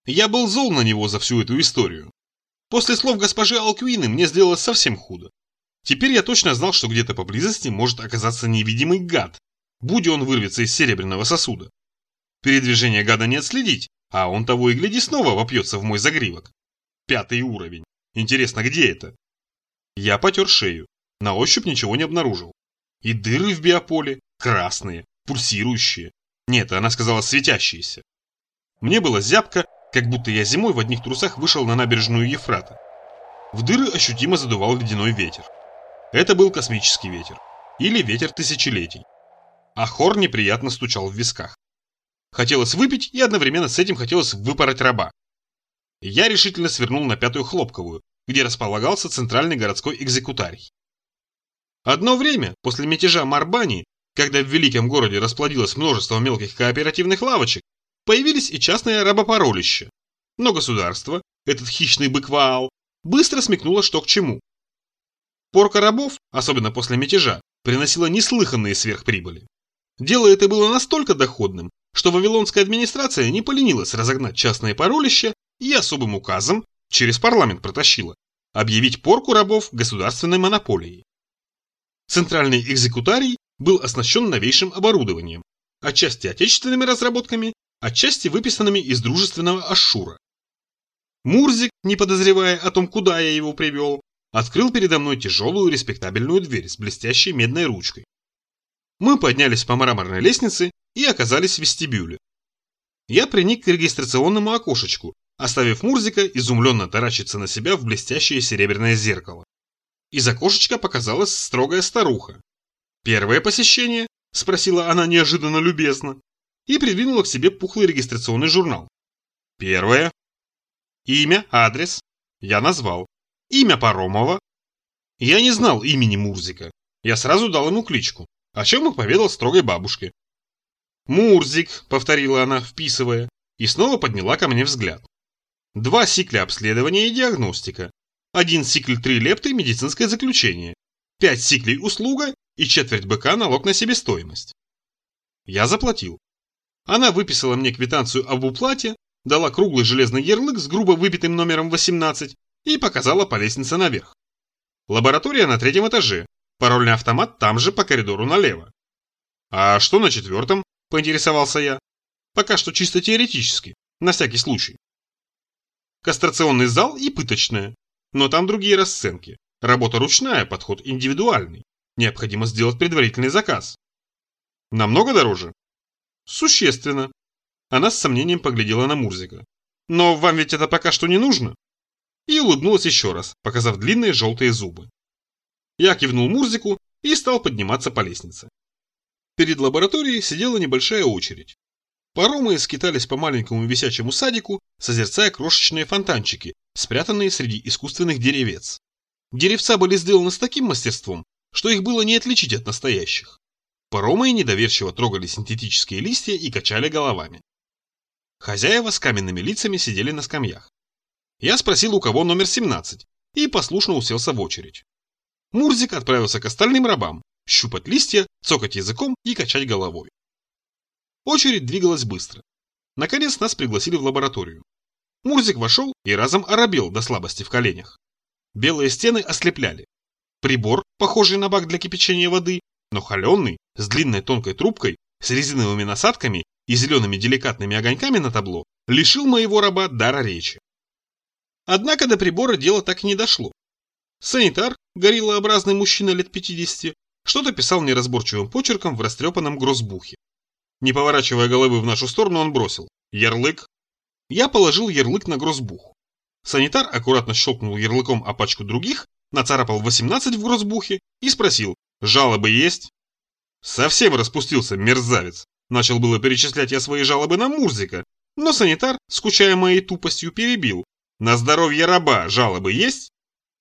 Я был зол на него за всю эту историю. После слов госпожи Алквины мне сделалось совсем худо. Теперь я точно знал, что где-то поблизости может оказаться невидимый гад, будь он вырвется из серебряного сосуда. Передвижение гада не отследить, а он того и гляди снова вопьется в мой загривок. 5-й уровень. Интересно, где это? Я потер шею. На ощупь ничего не обнаружил. И дыры в биополе, красные, пульсирующие. Нет, она сказала светящиеся. Мне было зябко, как будто я зимой в одних трусах вышел на набережную Ефрата. В дыры ощутимо задувал ледяной ветер. Это был космический ветер. Или ветер тысячелетий. А хор неприятно стучал в висках. Хотелось выпить, и одновременно с этим хотелось выпороть раба. Я решительно свернул на 5-ю Хлопковую, где располагался центральный городской экзекутарий. Одно время, после мятежа Марбани, когда в великом городе расплодилось множество мелких кооперативных лавочек, появились и частные рабопаролища. Но государство, этот хищный бык Ваал, быстро смекнуло, что к чему. Порка рабов, особенно после мятежа, приносила неслыханные сверхприбыли. Дело это было настолько доходным, что вавилонская администрация не поленилась разогнать частные паролища и особым указом, через парламент протащила, объявить порку рабов государственной монополией. Центральный экзекутарий был оснащен новейшим оборудованием, отчасти отечественными разработками, отчасти выписанными из дружественного Ашшура. Мурзик, не подозревая о том, куда я его привел, открыл передо мной тяжелую респектабельную дверь с блестящей медной ручкой. Мы поднялись по мраморной лестнице и оказались в вестибюле. Я приник к регистрационному окошечку, оставив Мурзика изумленно таращиться на себя в блестящее серебряное зеркало. Из окошечка показалась строгая старуха. «Первое посещение?» – спросила она неожиданно любезно и придвинула к себе пухлый регистрационный журнал. «Первое. Имя, адрес?» Я назвал. «Имя Паромова?» Я не знал имени Мурзика. Я сразу дал ему кличку, о чем и поведал строгой бабушке. «Мурзик», — повторила она, вписывая, и снова подняла ко мне взгляд. 2 сикля обследования и диагностика, 1 сикль 3 лепты медицинское заключение, 5 сиклей услуга и четверть быка налог на себестоимость. Я заплатил. Она выписала мне квитанцию об уплате, дала круглый железный ярлык с грубо выбитым номером 18 и показала по лестнице наверх. Лаборатория на 3-м этаже, парольный автомат там же по коридору налево. «А что на 4-м?» – поинтересовался я. «Пока что чисто теоретически, на всякий случай». Кастрационный зал и пыточная, но там другие расценки. Работа ручная, подход индивидуальный. Необходимо сделать предварительный заказ. Намного дороже? Существенно. Она с сомнением поглядела на Мурзика. Но вам ведь это пока что не нужно? И улыбнулась еще раз, показав длинные желтые зубы. Я кивнул Мурзику и стал подниматься по лестнице. Перед лабораторией сидела небольшая очередь. Паромы скитались по маленькому висячему садику, созерцая крошечные фонтанчики, спрятанные среди искусственных деревец. Деревца были сделаны с таким мастерством, что их было не отличить от настоящих. Паромы недоверчиво трогали синтетические листья и качали головами. Хозяева с каменными лицами сидели на скамьях. Я спросил, у кого номер 17, и послушно уселся в очередь. Мурзик отправился к остальным рабам, щупать листья, цокать языком и качать головой. Очередь двигалась быстро. Наконец нас пригласили в лабораторию. Мурзик вошел и разом оробел до слабости в коленях. Белые стены ослепляли. Прибор, похожий на бак для кипячения воды, но холеный, с длинной тонкой трубкой, с резиновыми насадками и зелеными деликатными огоньками на табло, лишил моего раба дара речи. Однако до прибора дело так и не дошло. Санитар, гориллообразный мужчина лет 50, что-то писал неразборчивым почерком в растрепанном гроссбухе. Не поворачивая головы в нашу сторону, он бросил: «Ярлык». Я положил ярлык на гроссбух. Санитар аккуратно щелкнул ярлыком о пачку других, нацарапал 18 в гроссбухе и спросил: «Жалобы есть?» Совсем распустился, мерзавец. Начал было перечислять я свои жалобы на Мурзика, но санитар, скучая моей тупостью, перебил: «На здоровье раба жалобы есть?»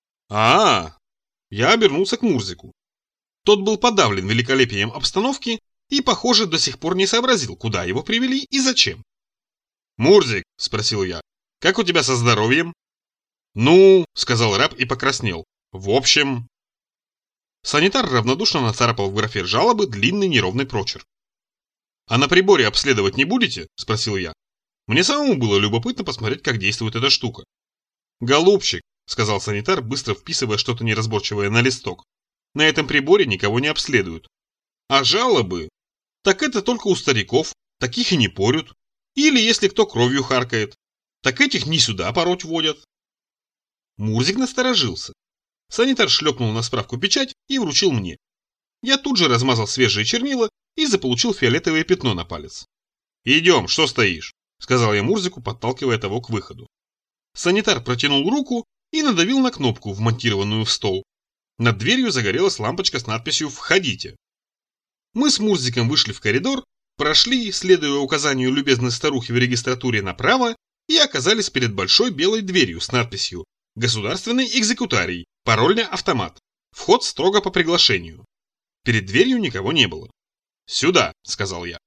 Я обернулся к Мурзику. Тот был подавлен великолепием обстановки и, похоже, до сих пор не сообразил, куда его привели и зачем. «Мурзик», — спросил я, — «как у тебя со здоровьем?» «Ну», — сказал раб и покраснел, — «в общем...» Санитар равнодушно нацарапал в графе жалобы длинный неровный прочерк. «А на приборе обследовать не будете?» – спросил я. Мне самому было любопытно посмотреть, как действует эта штука. «Голубчик», — сказал санитар, быстро вписывая что-то неразборчивое на листок, — «на этом приборе никого не обследуют. А жалобы? Так это только у стариков, таких и не порют. Или если кто кровью харкает, так этих не сюда пороть водят». Мурзик насторожился. Санитар шлепнул на справку печать и вручил мне. Я тут же размазал свежие чернила и заполучил фиолетовое пятно на палец. «Идем, что стоишь?» — сказал я Мурзику, подталкивая того к выходу. Санитар протянул руку и надавил на кнопку, вмонтированную в стол. Над дверью загорелась лампочка с надписью «Входите». Мы с Мурзиком вышли в коридор, прошли, следуя указанию любезной старухи в регистратуре, направо и оказались перед большой белой дверью с надписью «Государственный экзекутарий, парольный автомат. Вход строго по приглашению». Перед дверью никого не было. «Сюда», — сказал я.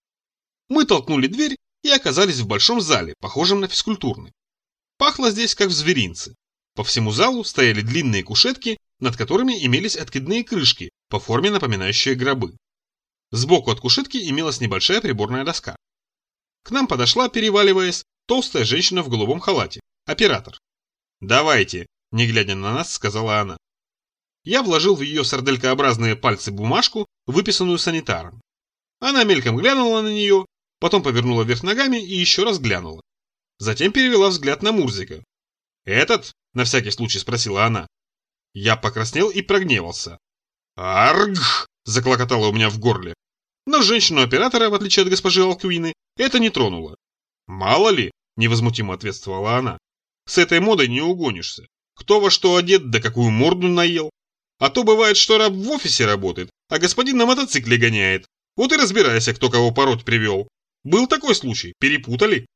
Мы толкнули дверь и оказались в большом зале, похожем на физкультурный. Пахло здесь, как в зверинце. По всему залу стояли длинные кушетки, над которыми имелись откидные крышки, по форме напоминающие гробы. Сбоку от кушетки имелась небольшая приборная доска. К нам подошла, переваливаясь, толстая женщина в голубом халате, оператор. «Давайте», — не глядя на нас, сказала она. Я вложил в ее сарделькообразные пальцы бумажку, выписанную санитаром. Она мельком глянула на нее, потом повернула вверх ногами и еще раз глянула. Затем перевела взгляд на Мурзика. «Этот?» — на всякий случай спросила она. Я покраснел и прогневался. «Аргх!» — заклокотало у меня в горле. Но женщину-оператора, в отличие от госпожи Алквины, это не тронуло. «Мало ли!» — невозмутимо ответствовала она. «С этой модой не угонишься. Кто во что одет, да какую морду наел. А то бывает, что раб в офисе работает, а господин на мотоцикле гоняет. Вот и разбирайся, кто кого пороть привел. Был такой случай, перепутали».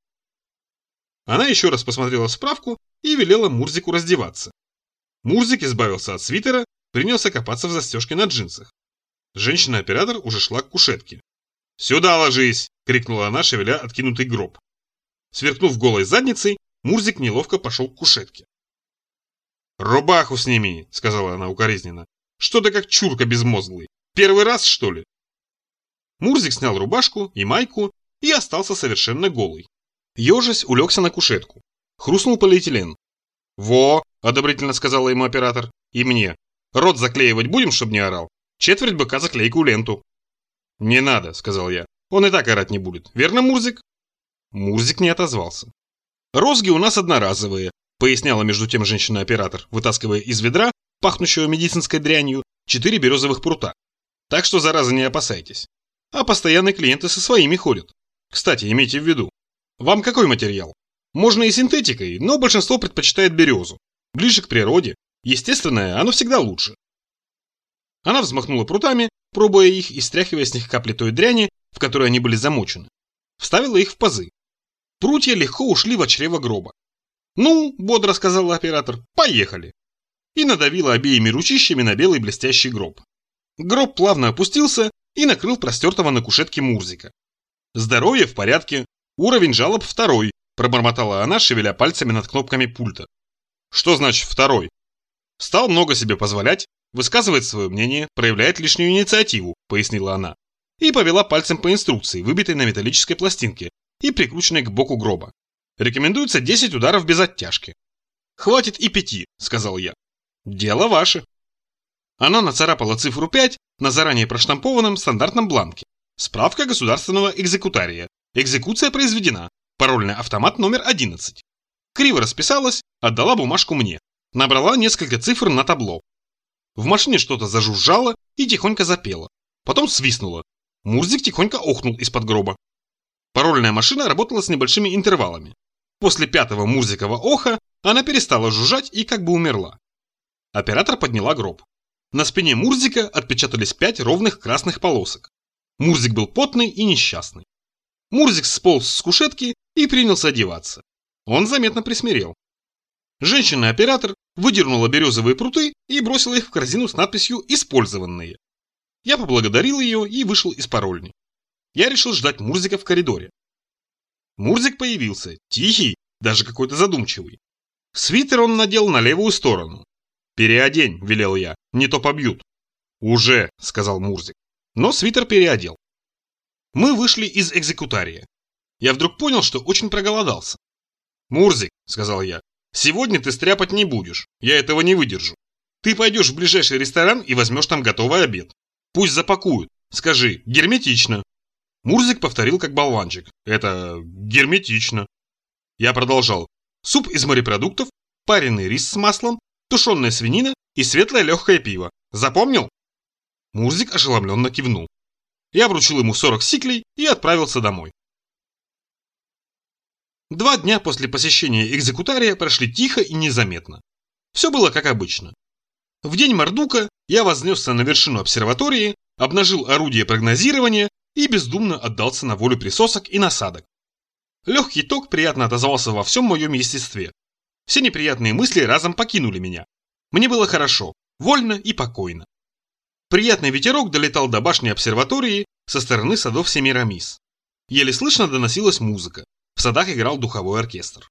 Она еще раз посмотрела справку и велела Мурзику раздеваться. Мурзик избавился от свитера, принялся копаться в застежке на джинсах. Женщина-оператор уже шла к кушетке. «Сюда ложись!» — крикнула она, шевеля откинутый гроб. Сверкнув голой задницей, Мурзик неловко пошел к кушетке. «Рубаху сними!» — сказала она укоризненно. «Что ты как чурка безмозглый? Первый раз, что ли?» Мурзик снял рубашку и майку и остался совершенно голый. Ежась улегся на кушетку. Хрустнул полиэтилен. «Во!» — одобрительно сказала ему оператор. «И мне. Рот заклеивать будем, чтобы не орал? Четверть быка за клейкую ленту». «Не надо», — сказал я. «Он и так орать не будет. Верно, Мурзик?» Мурзик не отозвался. «Розги у нас одноразовые», — поясняла между тем женщина-оператор, вытаскивая из ведра, пахнущего медицинской дрянью, 4 березовых прута. «Так что заразы не опасайтесь. А постоянные клиенты со своими ходят. Кстати, имейте в виду. Вам какой материал? Можно и синтетикой, но большинство предпочитает березу. Ближе к природе. Естественное, оно всегда лучше». Она взмахнула прутами, пробуя их и стряхивая с них капли той дряни, в которой они были замочены. Вставила их в пазы. Прутья легко ушли в чрево гроба. «Ну, — бодро сказал оператор, — поехали!» И надавила обеими ручищами на белый блестящий гроб. Гроб плавно опустился и накрыл простертого на кушетке Мурзика. «Здоровье в порядке, уровень жалоб 2, — пробормотала она, шевеля пальцами над кнопками пульта. «Что значит 2? Стал много себе позволять, высказывает свое мнение, проявляет лишнюю инициативу», — пояснила она. И повела пальцем по инструкции, выбитой на металлической пластинке и прикрученной к боку гроба. «Рекомендуется 10 ударов без оттяжки». «Хватит и 5, — сказал я. «Дело ваше». Она нацарапала цифру 5 на заранее проштампованном стандартном бланке. Справка государственного экзекутария. Экзекуция произведена. Парольный автомат номер 11. Криво расписалась, отдала бумажку мне. Набрала несколько цифр на табло. В машине что-то зажужжало и тихонько запело. Потом свистнуло. Мурзик тихонько охнул из-под гроба. Парольная машина работала с небольшими интервалами. После 5-го Мурзикова оха она перестала жужжать и как бы умерла. Оператор подняла гроб. На спине Мурзика отпечатались 5 ровных красных полосок. Мурзик был потный и несчастный. Мурзик сполз с кушетки и принялся одеваться. Он заметно присмирел. Женщина-оператор выдернула березовые пруты и бросила их в корзину с надписью «Использованные». Я поблагодарил ее и вышел из парольни. Я решил ждать Мурзика в коридоре. Мурзик появился, тихий, даже какой-то задумчивый. Свитер он надел на левую сторону. «Переодень», — велел я, — «не то побьют». «Уже», — сказал Мурзик, но свитер переодел. Мы вышли из экзекутария. Я вдруг понял, что очень проголодался. «Мурзик», — сказал я, — «сегодня ты стряпать не будешь. Я этого не выдержу. Ты пойдешь в ближайший ресторан и возьмешь там готовый обед. Пусть запакуют. Скажи, герметично». Мурзик повторил как болванчик. «Это герметично». Я продолжал. «Суп из морепродуктов, пареный рис с маслом, тушеная свинина и светлое легкое пиво. Запомнил?» Мурзик ошеломленно кивнул. Я вручил ему 40 сиклей и отправился домой. 2 дня после посещения экзекутария прошли тихо и незаметно. Все было как обычно. В день Мардука я вознесся на вершину обсерватории, обнажил орудие прогнозирования и бездумно отдался на волю присосок и насадок. Легкий ток приятно отозвался во всем моем естестве. Все неприятные мысли разом покинули меня. Мне было хорошо, вольно и покойно. Приятный ветерок долетал до башни обсерватории со стороны садов Семирамис. Еле слышно доносилась музыка. В садах играл духовой оркестр.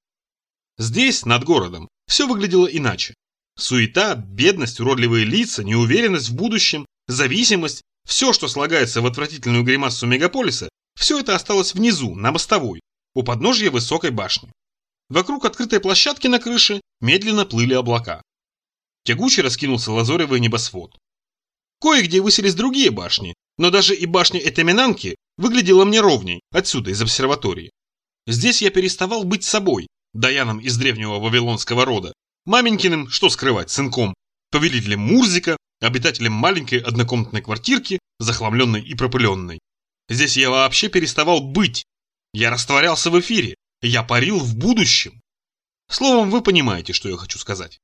Здесь, над городом, все выглядело иначе. Суета, бедность, уродливые лица, неуверенность в будущем, зависимость, все, что слагается в отвратительную гримасу мегаполиса, все это осталось внизу, на мостовой, у подножья высокой башни. Вокруг открытой площадки на крыше медленно плыли облака. Тягуче раскинулся лазоревый небосвод. Кое-где высились другие башни, но даже и башня Этаминанки выглядела мне ровней, отсюда, из обсерватории. Здесь я переставал быть собой, Даяном из древнего вавилонского рода, маменькиным, что скрывать, сынком, повелителем Мурзика, обитателем маленькой однокомнатной квартирки, захламленной и пропыленной. Здесь я вообще переставал быть. Я растворялся в эфире, я парил в будущем. Словом, вы понимаете, что я хочу сказать.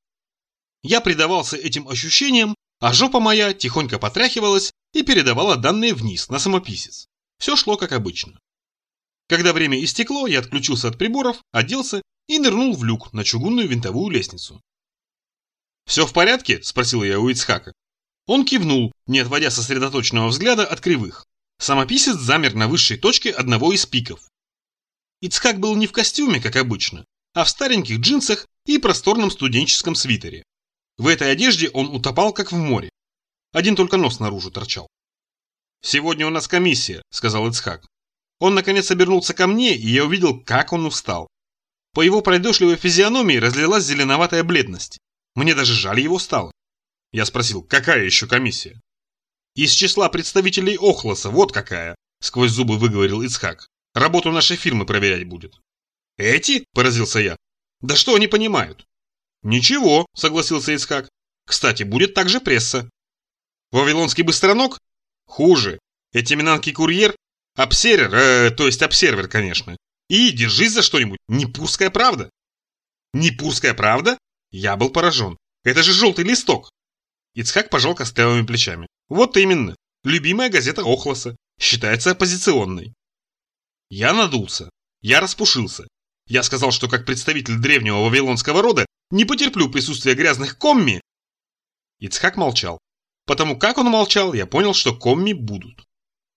Я предавался этим ощущениям, а жопа моя тихонько потряхивалась и передавала данные вниз, на самописец. Все шло как обычно. Когда время истекло, я отключился от приборов, оделся и нырнул в люк на чугунную винтовую лестницу. «Все в порядке?» – спросил я у Ицхака. Он кивнул, не отводя сосредоточенного взгляда от кривых. Самописец замер на высшей точке одного из пиков. Ицхак был не в костюме, как обычно, а в стареньких джинсах и просторном студенческом свитере. В этой одежде он утопал, как в море. Один только нос наружу торчал. «Сегодня у нас комиссия», – сказал Ицхак. Он наконец обернулся ко мне, и я увидел, как он устал. По его пройдошливой физиономии разлилась зеленоватая бледность. Мне даже жаль его стало. Я спросил, какая еще комиссия? «Из числа представителей Охлоса, вот какая», – сквозь зубы выговорил Ицхак. «Работу нашей фирмы проверять будет». «Эти?» – поразился я. «Да что они понимают?» «Ничего», – согласился Ицхак. «Кстати, будет также пресса». «Вавилонский быстроног?» «Хуже. Этиминанский курьер?» «Обсервер, то есть обсервер, конечно. И держись за что-нибудь. Непурская правда». «Непурская правда?» Я был поражен. «Это же желтый листок». Ицхак пожал костлявыми плечами. «Вот именно. Любимая газета Охлоса. Считается оппозиционной». Я надулся. Я распушился. Я сказал, что как представитель древнего вавилонского рода не потерплю присутствия грязных комми. Ицхак молчал. Потому как он молчал, я понял, что комми будут.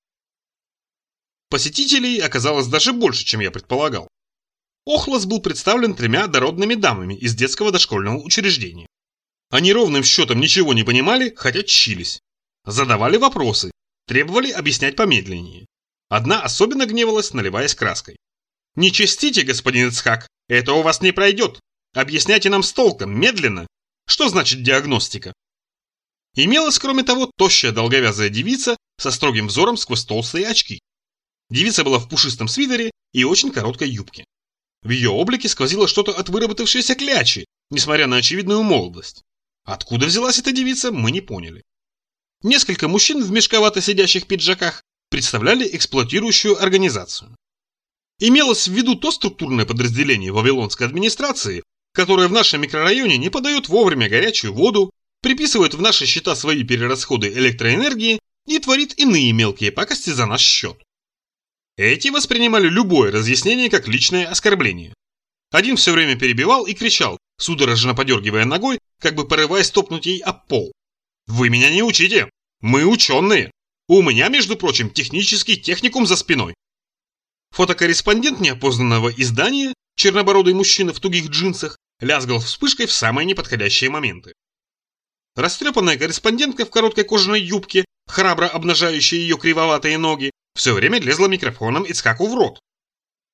Посетителей оказалось даже больше, чем я предполагал. Охлос был представлен 3 дородными дамами из детского дошкольного учреждения. Они ровным счетом ничего не понимали, хотя чились. Задавали вопросы, требовали объяснять помедленнее. Одна особенно гневалась, наливаясь краской. «Не чистите, господин Ицхак, это у вас не пройдет. Объясняйте нам с толком, медленно. Что значит диагностика?» Имелась, кроме того, тощая долговязая девица со строгим взором сквозь толстые очки. Девица была в пушистом свитере и очень короткой юбке. В ее облике сквозило что-то от выработавшейся клячи, несмотря на очевидную молодость. Откуда взялась эта девица, мы не поняли. Несколько мужчин в мешковато сидящих пиджаках представляли эксплуатирующую организацию. Имелось в виду то структурное подразделение вавилонской администрации, которое в нашем микрорайоне не подает вовремя горячую воду, приписывает в наши счета свои перерасходы электроэнергии и творит иные мелкие пакости за наш счет. Эти воспринимали любое разъяснение как личное оскорбление. Один все время перебивал и кричал, судорожно подергивая ногой, как бы порываясь топнуть ей об пол. «Вы меня не учите! Мы ученые! У меня, между прочим, технический техникум за спиной!» Фотокорреспондент неопознанного издания, чернобородый мужчина в тугих джинсах, лязгал вспышкой в самые неподходящие моменты. Растрепанная корреспондентка в короткой кожаной юбке, храбро обнажающая ее кривоватые ноги, все время лезла микрофоном Ицхаку в рот.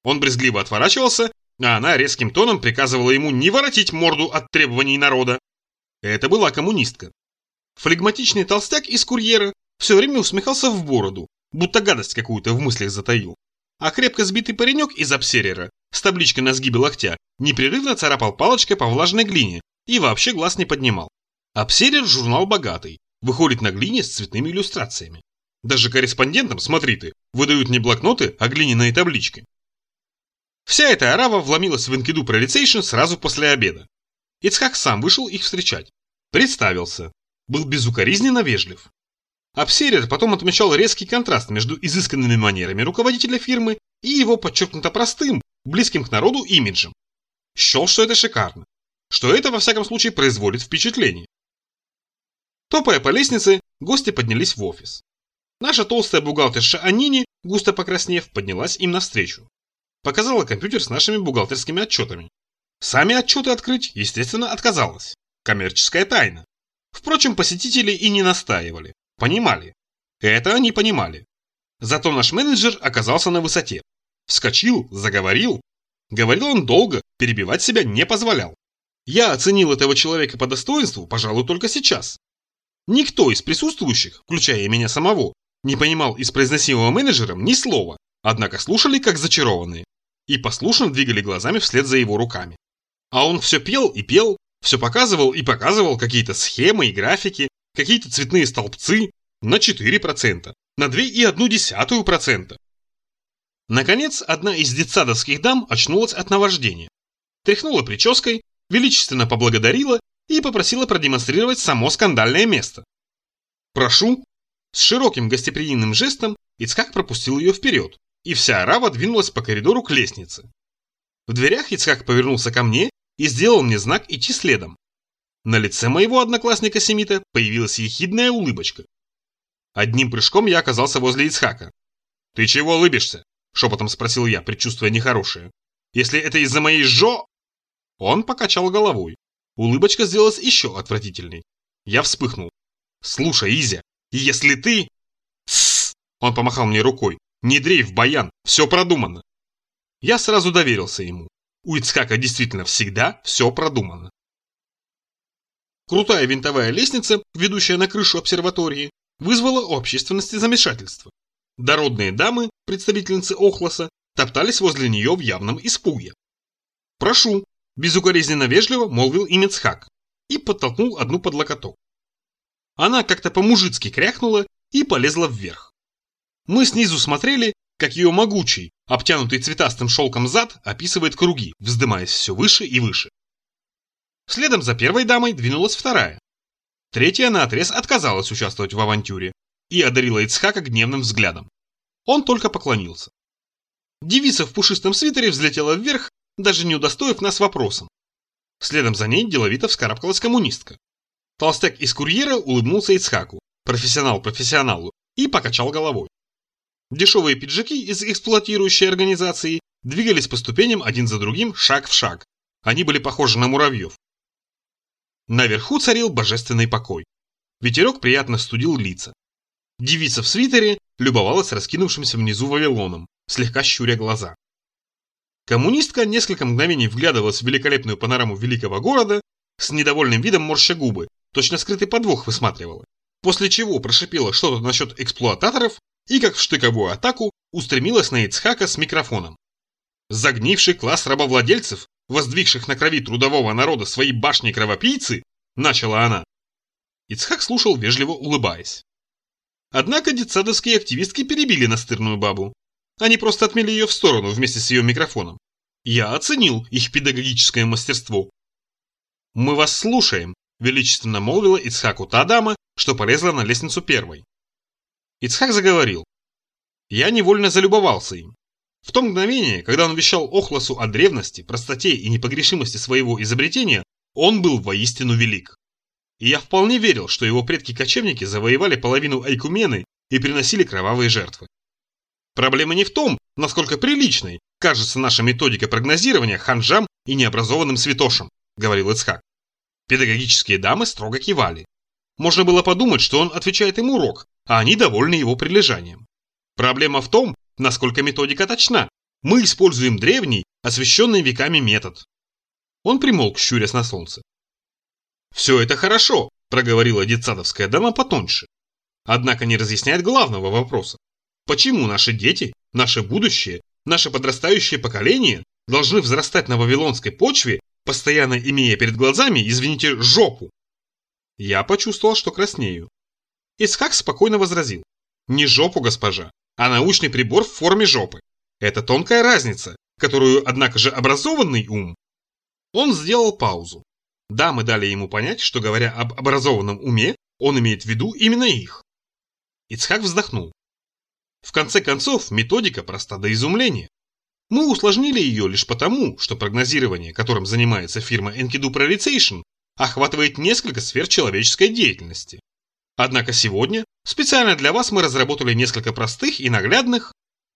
Он брезгливо отворачивался, а она резким тоном приказывала ему не воротить морду от требований народа. Это была коммунистка. Флегматичный толстяк из курьера все время усмехался в бороду, будто гадость какую-то в мыслях затаил. А крепко сбитый паренек из обсерера с табличкой на сгибе локтя непрерывно царапал палочкой по влажной глине и вообще глаз не поднимал. Обсерер – журнал богатый, выходит на глине с цветными иллюстрациями. Даже корреспондентам, смотри ты, выдают не блокноты, а глиняные таблички. Вся эта орава вломилась в Enkidu Prioritization сразу после обеда. Ицхак сам вышел их встречать. Представился. Был безукоризненно вежлив. Обсерер потом отмечал резкий контраст между изысканными манерами руководителя фирмы и его подчеркнуто простым, близким к народу имиджем. Счел, что это шикарно. Что это, во всяком случае, производит впечатление. Топая по лестнице, гости поднялись в офис. Наша толстая бухгалтерша Анини, густо покраснев, поднялась им навстречу. Показала компьютер с нашими бухгалтерскими отчетами. Сами отчеты открыть, естественно, отказалась. Коммерческая тайна. Впрочем, посетители и не настаивали. Понимали. Это они понимали. Зато наш менеджер оказался на высоте. Вскочил, заговорил. Говорил он долго, перебивать себя не позволял. Я оценил этого человека по достоинству, пожалуй, только сейчас. Никто из присутствующих, включая меня самого, не понимал из произносимого менеджером ни слова, однако слушали как зачарованные и послушно двигали глазами вслед за его руками. А он все пел и пел, все показывал и показывал какие-то схемы и графики, какие-то цветные столбцы на 4%, на 2,1%. Наконец, одна из детсадовских дам очнулась от наваждения. Тряхнула прической, величественно поблагодарила и попросила продемонстрировать само скандальное место. «Прошу». С широким гостеприимным жестом Ицхак пропустил ее вперед, и вся орава двинулась по коридору к лестнице. В дверях Ицхак повернулся ко мне и сделал мне знак идти следом. На лице моего одноклассника-семита появилась ехидная улыбочка. Одним прыжком я оказался возле Ицхака. «Ты чего улыбишься?» – шепотом спросил я, предчувствуя нехорошее. «Если это из-за моей жо...» Он покачал головой. Улыбочка сделалась еще отвратительней. Я вспыхнул. «Слушай, Изя, если ты...» «Тссс!» – он помахал мне рукой. «Не дрейф, Баян, все продумано». Я сразу доверился ему. У Ицхака действительно всегда все продумано. Крутая винтовая лестница, ведущая на крышу обсерватории, вызвала у общественности замешательство. Дородные дамы, представительницы Охлоса, топтались возле нее в явном испуге. «Прошу», – безукоризненно вежливо молвил им Ицхак и подтолкнул одну под локоток. Она как-то по-мужицки кряхнула и полезла вверх. Мы снизу смотрели, как ее могучий, обтянутый цветастым шелком зад описывает круги, вздымаясь все выше и выше. Следом за первой дамой двинулась вторая. Третья наотрез отказалась участвовать в авантюре и одарила Ицхака гневным взглядом. Он только поклонился. Девица в пушистом свитере взлетела вверх, даже не удостоив нас вопросом. Следом за ней деловито вскарабкалась коммунистка. Толстяк из курьера улыбнулся Ицхаку, профессионал профессионалу, и покачал головой. Дешевые пиджаки из эксплуатирующей организации двигались по ступеням один за другим, шаг в шаг. Они были похожи на муравьев. Наверху царил божественный покой. Ветерок приятно студил лица. Девица в свитере любовалась раскинувшимся внизу Вавилоном, слегка щуря глаза. Коммунистка несколько мгновений вглядывалась в великолепную панораму великого города, с недовольным видом морща губы, точно скрытый подвох высматривала, после чего прошипела что-то насчет эксплуататоров и, как в штыковую атаку, устремилась на Ицхака с микрофоном. «Загнивший класс рабовладельцев, воздвигших на крови трудового народа свои башни-кровопийцы», начала она. Ицхак слушал, вежливо улыбаясь. Однако детсадовские активистки перебили настырную бабу. Они просто отмели ее в сторону вместе с ее микрофоном. Я оценил их педагогическое мастерство. «Мы вас слушаем», – величественно молвила Ицхаку та дама, что полезла на лестницу первой. Ицхак заговорил. Я невольно залюбовался им. В то мгновение, когда он вещал Охлосу о древности, простоте и непогрешимости своего изобретения, он был воистину велик. И я вполне верил, что его предки-кочевники завоевали половину Айкумены и приносили кровавые жертвы. Проблема не в том, насколько приличной кажется наша методика прогнозирования ханжам и необразованным святошам, говорил Ицхак. Педагогические дамы строго кивали. Можно было подумать, что он отвечает им урок, а они довольны его прилежанием. Проблема в том, насколько методика точна, Мы используем древний, освященный веками метод. Он примолк, щурясь на солнце. «Все это хорошо», – проговорила детсадовская дама потоньше. «Однако не разъясняет главного вопроса. Почему наши дети, наше будущее, наше подрастающее поколение должны взрастать на вавилонской почве, постоянно имея перед глазами, извините, жопу?» Я почувствовал, что краснею. Ицхак спокойно возразил. «Не жопу, госпожа, а научный прибор в форме жопы. Это тонкая разница, которую, однако же, образованный ум...» Он сделал паузу. Дамы дали ему понять, что, говоря об образованном уме, он имеет в виду именно их. Ицхак вздохнул. В конце концов, методика проста до изумления. Мы усложнили ее лишь потому, что прогнозирование, которым занимается фирма Enkidu Prioritization, охватывает несколько сфер человеческой деятельности. Однако сегодня, специально для вас, мы разработали несколько простых и наглядных...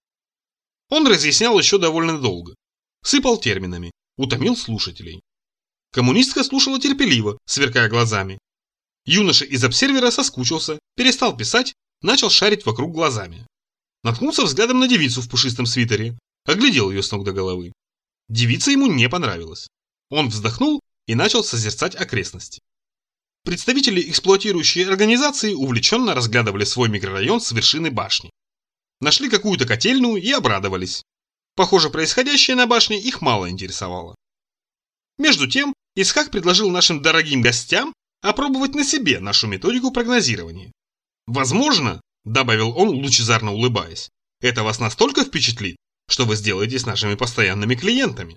Он разъяснял еще довольно долго. Сыпал терминами. Утомил слушателей. Коммунистка слушала терпеливо, сверкая глазами. Юноша из обсервера соскучился, перестал писать, начал шарить вокруг глазами. Наткнулся взглядом на девицу в пушистом свитере, оглядел ее с ног до головы. Девица ему не понравилась. Он вздохнул и начал созерцать окрестности. Представители эксплуатирующей организации увлеченно разглядывали свой микрорайон с вершины башни. Нашли какую-то котельную и обрадовались. Похоже, происходящее на башне их мало интересовало. Между тем, Ицхак предложил нашим дорогим гостям опробовать на себе нашу методику прогнозирования. «Возможно, — добавил он, лучезарно улыбаясь, — это вас настолько впечатлит, что вы сделаетесь нашими постоянными клиентами».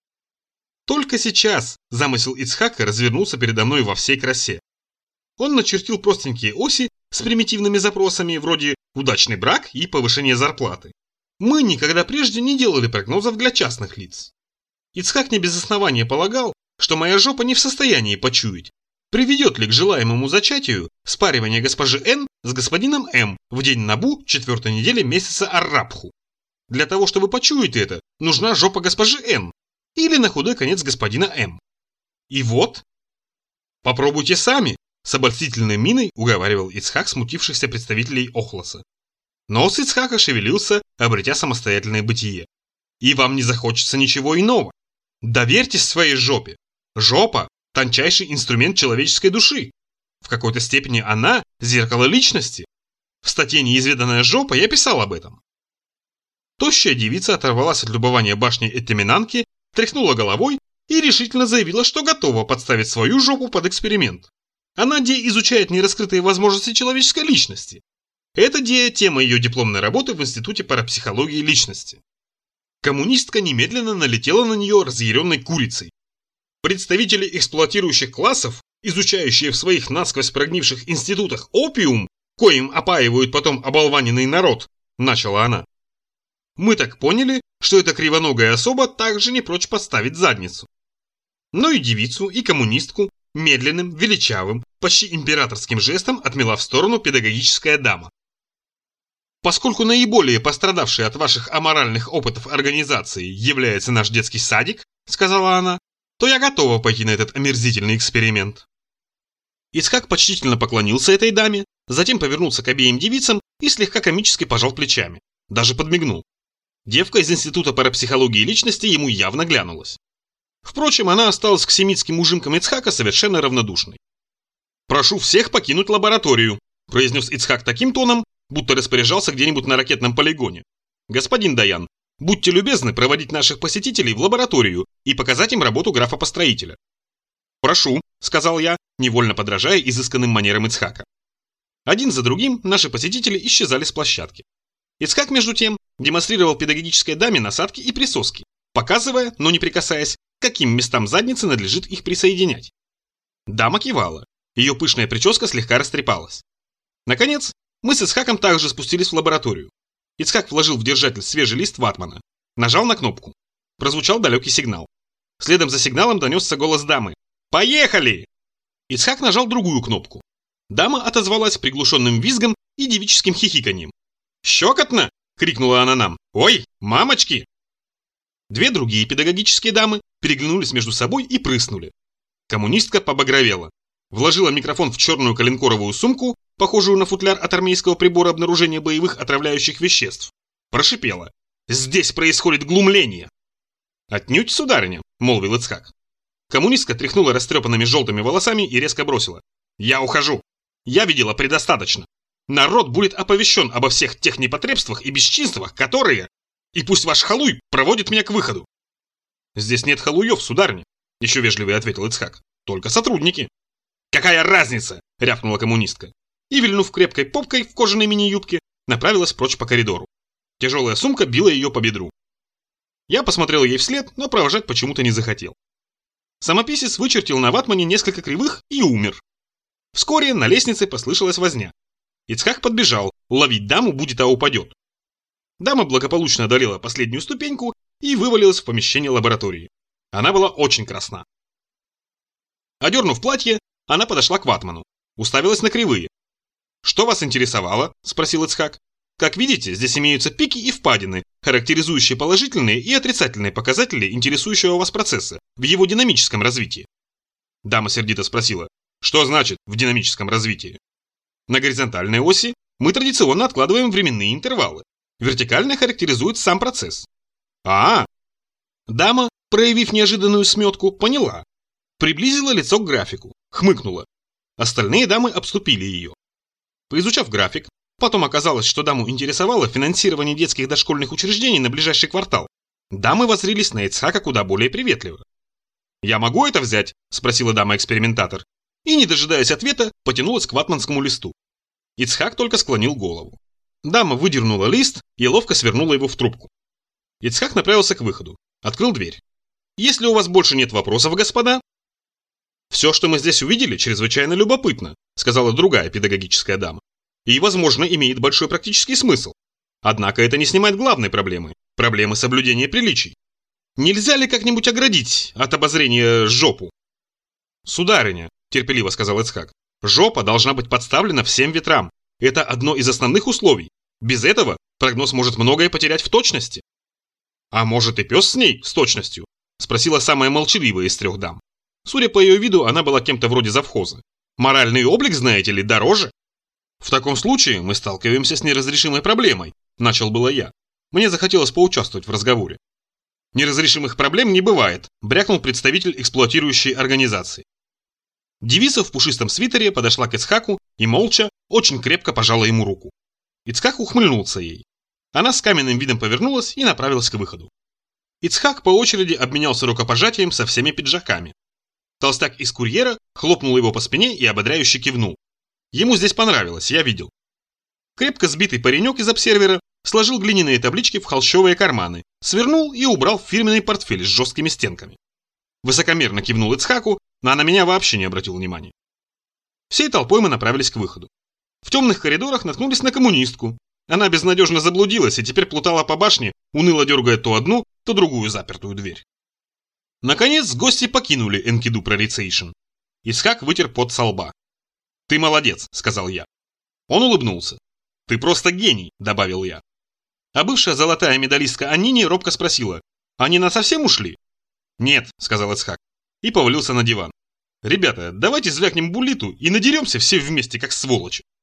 Только сейчас замысел Ицхака развернулся передо мной во всей красе. Он начертил простенькие оси с примитивными запросами вроде «удачный брак» и «повышение зарплаты». Мы никогда прежде не делали прогнозов для частных лиц. Ицхак не без основания полагал, что моя жопа не в состоянии почуять, приведет ли к желаемому зачатию спаривание госпожи Н с господином М в день Набу 4-й недели месяца Ар-Рабху. Для того, чтобы почуять это, нужна жопа госпожи Н или на худой конец господина М. И вот... «Попробуйте сами», — с обольстительной миной уговаривал Ицхак смутившихся представителей Охлоса. Нос Ицхака шевелился, обретя самостоятельное бытие. И вам не захочется ничего иного. Доверьтесь своей жопе. Жопа – тончайший инструмент человеческой души. В какой-то степени она – зеркало личности. В статье «Неизведанная жопа» я писал об этом. Тощая девица оторвалась от любования башни Этеминанки, тряхнула головой и решительно заявила, что готова подставить свою жопу под эксперимент. Она изучает нераскрытые возможности человеческой личности. Это тема ее дипломной работы в Институте парапсихологии личности. Коммунистка немедленно налетела на нее разъяренной курицей. Представители эксплуатирующих классов, изучающие в своих насквозь прогнивших институтах опиум, коим опаивают потом оболваненный народ, начала она. Мы так поняли, что эта кривоногая особа также не прочь подставить задницу. Но и девицу, и коммунистку медленным, величавым, почти императорским жестом отмела в сторону педагогическая дама. Поскольку наиболее пострадавшей от ваших аморальных опытов организацией является наш детский садик, сказала она, то я готова пойти на этот омерзительный эксперимент. Ицхак почтительно поклонился этой даме, затем повернулся к обеим девицам и слегка комически пожал плечами, даже подмигнул. Девка из Института парапсихологии личности ему явно глянулась. Впрочем, она осталась к семитским ужимкам Ицхака совершенно равнодушной. «Прошу всех покинуть лабораторию», – произнес Ицхак таким тоном, будто распоряжался где-нибудь на ракетном полигоне. «Господин Даян, будьте любезны проводить наших посетителей в лабораторию и показать им работу графа-построителя». «Прошу», – сказал я, невольно подражая изысканным манерам Ицхака. Один за другим наши посетители исчезали с площадки. Ицхак, между тем, демонстрировал педагогической даме насадки и присоски, показывая, но не прикасаясь, к каким местам задницы надлежит их присоединять. Дама кивала, ее пышная прическа слегка растрепалась. Наконец, мы с Ицхаком также спустились в лабораторию. Ицхак вложил в держатель свежий лист ватмана, нажал на кнопку. Прозвучал далекий сигнал. Следом за сигналом донесся голос дамы. «Поехали!» Ицхак нажал другую кнопку. Дама отозвалась приглушенным визгом и девическим хихиканьем. «Щекотно!» – крикнула она нам. «Ой, мамочки!» Две другие педагогические дамы переглянулись между собой и прыснули. Коммунистка побагровела. Вложила микрофон в черную коленкоровую сумку, похожую на футляр от армейского прибора обнаружения боевых отравляющих веществ. Прошипела. Здесь происходит глумление!» «Отнюдь, сударыня», — молвил Ицхак. Коммунистка тряхнула растрепанными желтыми волосами и резко бросила: «Я ухожу. Я видела предостаточно. Народ будет оповещен обо всех тех непотребствах и бесчинствах, которые... И пусть ваш халуй проводит меня к выходу». «Здесь нет халуев, сударыня», — еще вежливо ответил Ицхак. «Только сотрудники». «Какая разница?» — рявкнула коммунистка. И, вильнув крепкой попкой в кожаной мини-юбке, направилась прочь по коридору. Тяжелая сумка била ее по бедру. Я посмотрел ей вслед, но провожать почему-то не захотел. Самописец вычертил на ватмане несколько кривых и умер. Вскоре на лестнице послышалась возня. Ицхак подбежал, ловить даму, будет, а упадет. Дама благополучно одолела последнюю ступеньку и вывалилась в помещение лаборатории. Она была очень красна. Одернув платье, она подошла к ватману, уставилась на кривые. «Что вас интересовало?» – спросил Ицхак. «Как видите, здесь имеются пики и впадины, характеризующие положительные и отрицательные показатели интересующего вас процесса в его динамическом развитии». Дама сердито спросила: «Что значит в динамическом развитии?» «На горизонтальной оси мы традиционно откладываем временные интервалы. Вертикально характеризует сам процесс». Дама, проявив неожиданную сметку, поняла. Приблизила лицо к графику, хмыкнула. Остальные дамы обступили ее. Поизучав график, потом оказалось, что даму интересовало финансирование детских дошкольных учреждений на ближайший квартал. Дамы воззрились на Ицхака куда более приветливо. «Я могу это взять?» – спросила дама-экспериментатор. И, не дожидаясь ответа, потянулась к ватманскому листу. Ицхак только склонил голову. Дама выдернула лист и ловко свернула его в трубку. Ицхак направился к выходу. Открыл дверь. «Если у вас больше нет вопросов, господа...» «Все, что мы здесь увидели, чрезвычайно любопытно», – сказала другая педагогическая дама. «И, возможно, имеет большой практический смысл. Однако это не снимает главной проблемы – проблемы соблюдения приличий. Нельзя ли как-нибудь оградить от обозрения жопу?» «Сударыня», – терпеливо сказал Ицхак, – «жопа должна быть подставлена всем ветрам. Это одно из основных условий. Без этого прогноз может многое потерять в точности». «А может и пес с ней, с точностью?» – спросила самая молчаливая из трех дам. Судя по ее виду, она была кем-то вроде завхоза. «Моральный облик, знаете ли, дороже?» «В таком случае мы сталкиваемся с неразрешимой проблемой», – начал было я. Мне захотелось поучаствовать в разговоре. «Неразрешимых проблем не бывает», – брякнул представитель эксплуатирующей организации. Девица в пушистом свитере подошла к Ицхаку и молча, очень крепко пожала ему руку. Ицхак ухмыльнулся ей. Она с каменным видом повернулась и направилась к выходу. Ицхак по очереди обменялся рукопожатием со всеми пиджаками. Толстяк из курьера хлопнул его по спине и ободряюще кивнул. Ему здесь понравилось, я видел. Крепко сбитый паренек из обсервера сложил глиняные таблички в холщовые карманы, свернул и убрал в фирменный портфель с жесткими стенками. Высокомерно кивнул Ицхаку, но на меня вообще не обратил внимания. Всей толпой мы направились к выходу. В темных коридорах наткнулись на коммунистку. Она безнадежно заблудилась и теперь плутала по башне, уныло дергая то одну, то другую запертую дверь. Наконец гости покинули Энкиду Прорицейшн. Ицхак вытер пот со лба. «Ты молодец», — сказал я. Он улыбнулся. «Ты просто гений», — добавил я. А бывшая золотая медалистка Аннини робко спросила: «Они насовсем ушли?» «Нет», — сказал Ицхак, и повалился на диван. «Ребята, давайте звякнем буллиту и надеремся все вместе, как сволочи».